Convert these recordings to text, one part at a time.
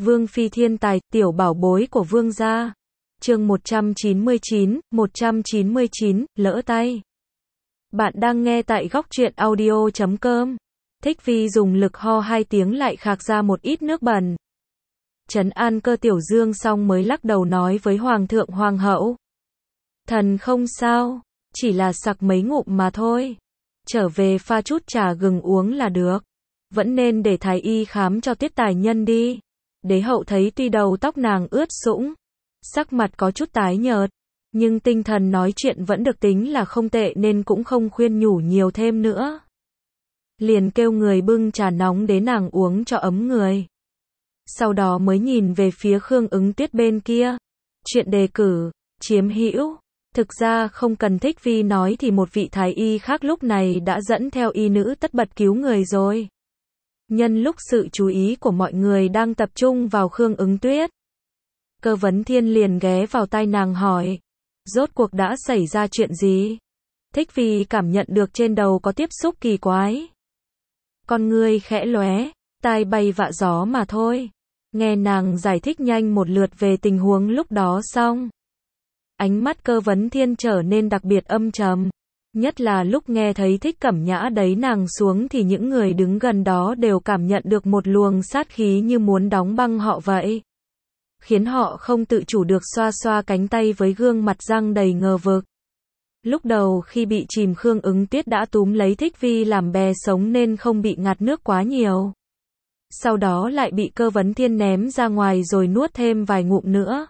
Vương phi thiên tài, tiểu bảo bối của vương gia. Chương 199, lỡ tay. Bạn đang nghe tại góc truyện audio.com. Thích Phi dùng lực ho 2 tiếng lại khạc ra một ít nước bẩn. Trấn an cơ Tiểu Dương xong mới lắc đầu nói với Hoàng thượng Hoàng hậu. Thần không sao, chỉ là sặc mấy ngụm mà thôi. Trở về pha chút trà gừng uống là được. Vẫn nên để thái y khám cho Tiết Tài Nhân đi. Đế hậu thấy tuy đầu tóc nàng ướt sũng, sắc mặt có chút tái nhợt, nhưng tinh thần nói chuyện vẫn được tính là không tệ nên cũng không khuyên nhủ nhiều thêm nữa. Liền kêu người bưng trà nóng đến nàng uống cho ấm người. Sau đó mới nhìn về phía Khương Ứng Tuyết bên kia. Chuyện đề cử, chiếm hữu. Thực ra không cần Thích Phi nói thì một vị thái y khác lúc này đã dẫn theo y nữ tất bật cứu người rồi. Nhân lúc sự chú ý của mọi người đang tập trung vào Khương Ứng Tuyết, Cơ Vấn Thiên liền ghé vào tai nàng hỏi. Rốt cuộc đã xảy ra chuyện gì? Thích Phi cảm nhận được trên đầu có tiếp xúc kỳ quái. Con ngươi khẽ lóe, tai bay vạ gió mà thôi. Nghe nàng giải thích nhanh một lượt về tình huống lúc đó xong, ánh mắt Cơ Vấn Thiên trở nên đặc biệt âm trầm. Nhất là lúc nghe thấy Thích Cẩm Nhã đẩy nàng xuống thì những người đứng gần đó đều cảm nhận được một luồng sát khí như muốn đóng băng họ vậy. Khiến họ không tự chủ được xoa xoa cánh tay với gương mặt răng đầy ngờ vực. Lúc đầu khi bị chìm Khương Ứng Tuyết đã túm lấy Thích Phi làm bè sống nên không bị ngạt nước quá nhiều. Sau đó lại bị Cơ Vấn Thiên ném ra ngoài rồi nuốt thêm vài ngụm nữa.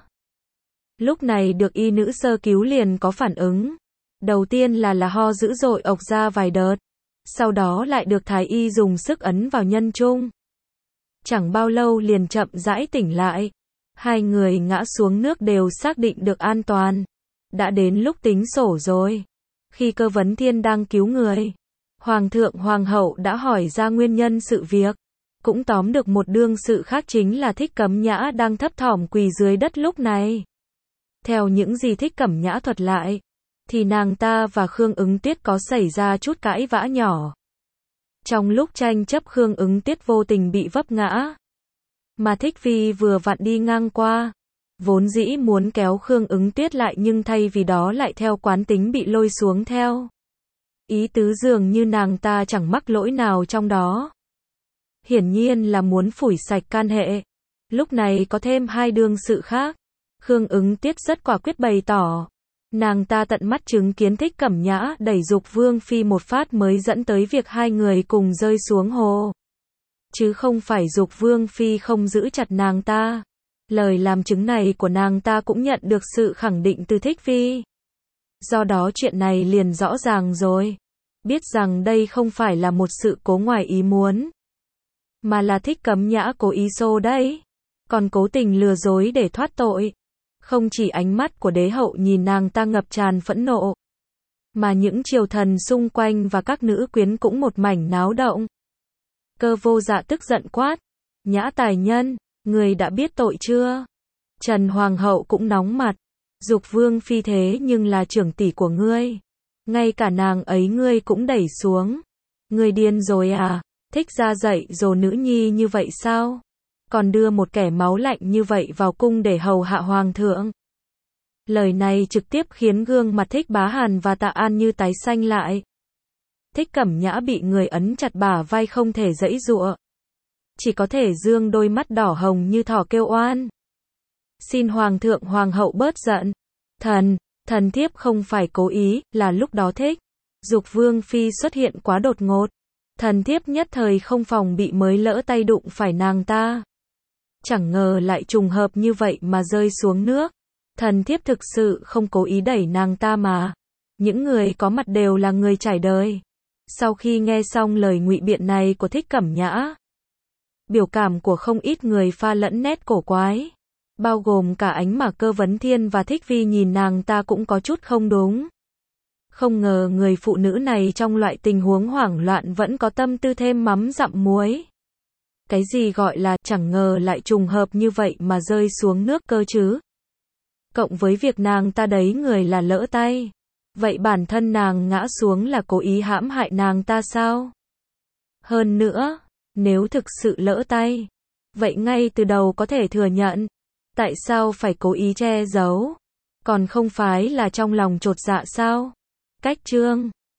Lúc này được y nữ sơ cứu liền có phản ứng. Đầu tiên là ho dữ dội ộc ra vài đợt. Sau đó lại được thái y dùng sức ấn vào nhân trung. Chẳng bao lâu liền chậm rãi tỉnh lại. Hai người ngã xuống nước đều xác định được an toàn. Đã đến lúc tính sổ rồi. Khi Cơ Vấn Thiên đang cứu người, Hoàng thượng Hoàng hậu đã hỏi ra nguyên nhân sự việc. Cũng tóm được một đương sự khác chính là Thích Cẩm Nhã đang thấp thỏm quỳ dưới đất lúc này. Theo những gì Thích Cẩm Nhã thuật lại, thì nàng ta và Khương Ứng Tuyết có xảy ra chút cãi vã nhỏ. Trong lúc tranh chấp Khương Ứng Tuyết vô tình bị vấp ngã. Mà Thích Phi vừa vặn đi ngang qua. Vốn dĩ muốn kéo Khương Ứng Tuyết lại nhưng thay vì đó lại theo quán tính bị lôi xuống theo. Ý tứ dường như nàng ta chẳng mắc lỗi nào trong đó. Hiển nhiên là muốn phủi sạch can hệ. Lúc này có thêm hai đương sự khác. Khương Ứng Tuyết rất quả quyết bày tỏ. Nàng ta tận mắt chứng kiến Thích Cẩm Nhã đẩy Dục Vương Phi một phát mới dẫn tới việc hai người cùng rơi xuống hồ. Chứ không phải Dục Vương Phi không giữ chặt nàng ta. Lời làm chứng này của nàng ta cũng nhận được sự khẳng định từ Thích Phi. Do đó chuyện này liền rõ ràng rồi. Biết rằng đây không phải là một sự cố ngoài ý muốn, mà là Thích Cẩm Nhã cố ý xô đấy. Còn cố tình lừa dối để thoát tội. Không chỉ ánh mắt của đế hậu nhìn nàng ta ngập tràn phẫn nộ, mà những triều thần xung quanh và các nữ quyến cũng một mảnh náo động. Cơ Vô Dạ tức giận quát. Nhã Tài Nhân, người đã biết tội chưa? Trần Hoàng hậu cũng nóng mặt. Dục Vương Phi thế nhưng là trưởng tỷ của ngươi. Ngay cả nàng ấy ngươi cũng đẩy xuống. Ngươi điên rồi à? Thích ra dạy dỗ nữ nhi như vậy sao? Còn đưa một kẻ máu lạnh như vậy vào cung để hầu hạ hoàng thượng. Lời này trực tiếp khiến gương mặt Thích Bá Hàn và Tạ An như tái xanh lại. Thích Cẩm Nhã bị người ấn chặt bả vai không thể giãy giụa. Chỉ có thể dương đôi mắt đỏ hồng như thỏ kêu oan. Xin hoàng thượng hoàng hậu bớt giận. Thần thiếp không phải cố ý, là lúc đó Thích Dục Vương Phi xuất hiện quá đột ngột. Thần thiếp nhất thời không phòng bị mới lỡ tay đụng phải nàng ta. Chẳng ngờ lại trùng hợp như vậy mà rơi xuống nước. Thần thiếp thực sự không cố ý đẩy nàng ta mà. Những người có mặt đều là người trải đời. Sau khi nghe xong lời ngụy biện này của Thích Cẩm Nhã, biểu cảm của không ít người pha lẫn nét cổ quái. Bao gồm cả ánh mà Cơ Vấn Thiên và Thích Phi nhìn nàng ta cũng có chút không đúng. Không ngờ người phụ nữ này trong loại tình huống hoảng loạn vẫn có tâm tư thêm mắm dặm muối. Cái gì gọi là chẳng ngờ lại trùng hợp như vậy mà rơi xuống nước cơ chứ? Cộng với việc nàng ta đẩy người là lỡ tay. Vậy bản thân nàng ngã xuống là cố ý hãm hại nàng ta sao? Hơn nữa, nếu thực sự lỡ tay, Vậy ngay từ đầu có thể thừa nhận. Tại sao phải cố ý che giấu? Còn không phải là trong lòng chột dạ sao? Cách chương